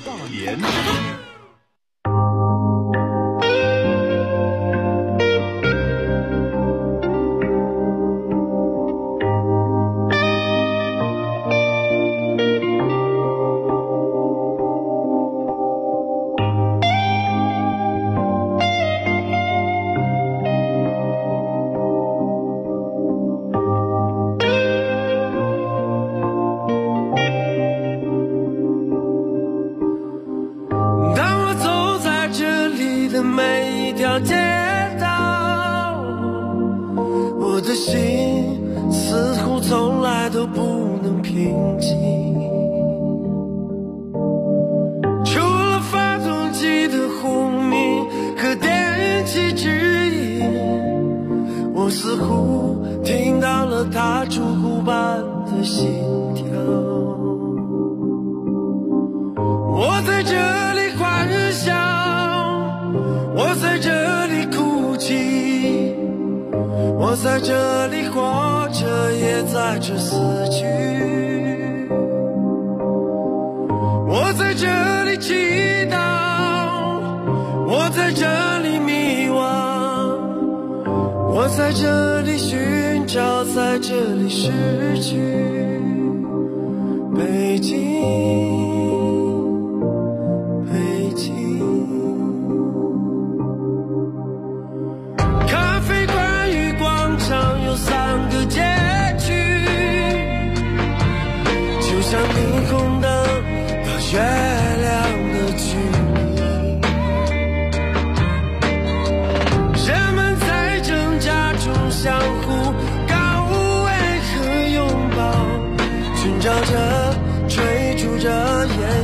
[SPEAKER 19] 追逐着眼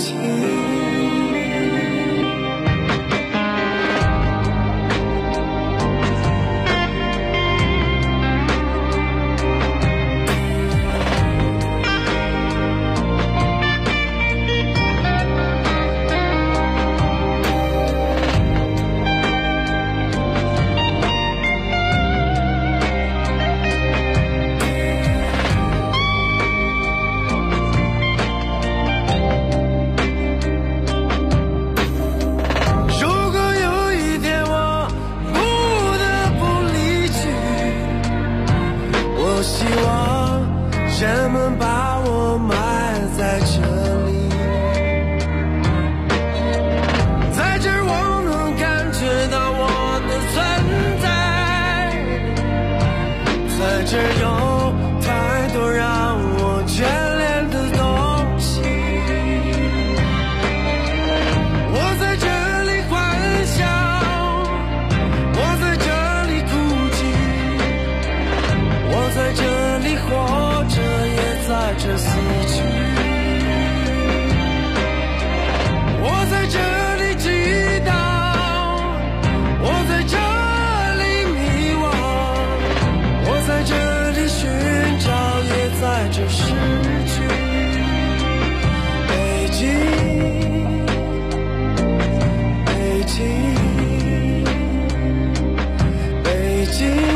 [SPEAKER 19] 北京。